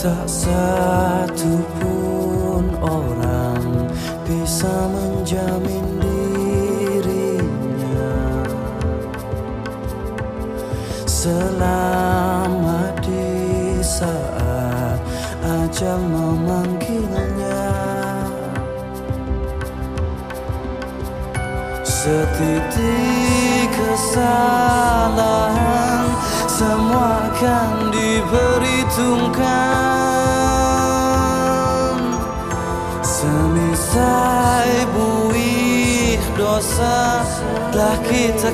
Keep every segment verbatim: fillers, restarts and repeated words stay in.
Tak satu pun orang bisa menjamin dirinya selamat di saat ajal memanggilnya. Setitik kesalahan semua akan diperhitungkan. Semisal buih dosa telah kita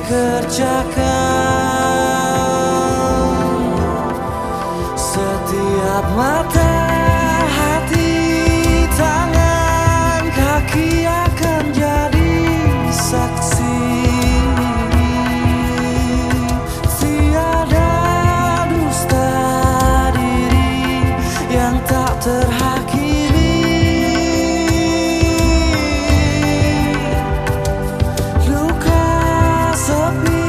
kerjakan. Setiap mata, hati, tangan, kaki akan jadi saksi. Tiada dusta diri yang tak terhakimi. Luka sepi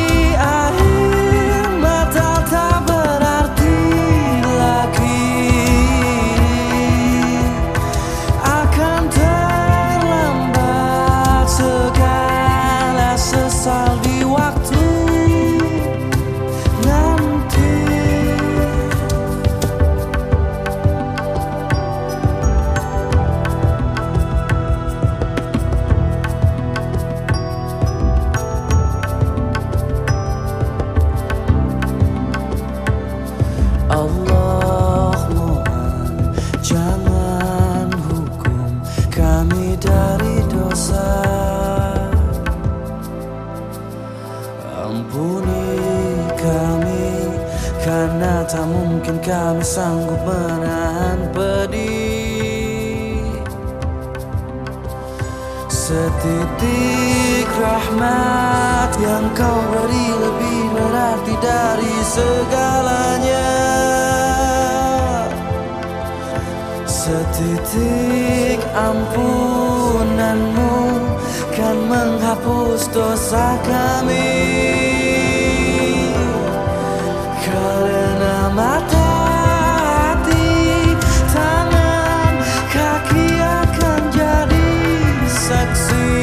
air mata tak berarti lagi. Akan terlambat segala sesal di waktu nanti. Allah mohon jangan hukum kami dari dosa. Ampuni kami karena tak mungkin kami sanggup menahan pedih. Setitik rahmat yang kau beri lebih berarti dari segalanya. Setitik ampunanmu kan menghapus dosa kami. Karena mata, hati, tangan, kaki akan jadi saksi.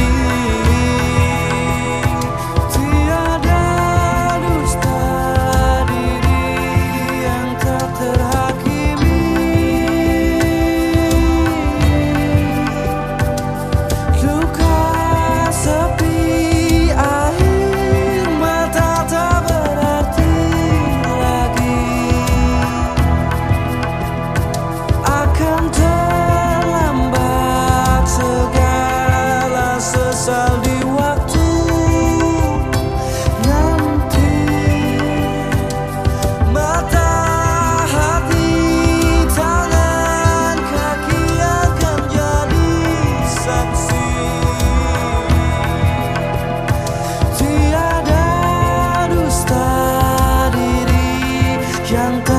Tiada dusta diri yang tak terhakimi. Luka sepi air mata tak berarti lagi. Akan terlambat segala sesal di waktu nanti. Mata, hati, tangan, kaki akan jadi saksi. Tiada dusta diri yang tak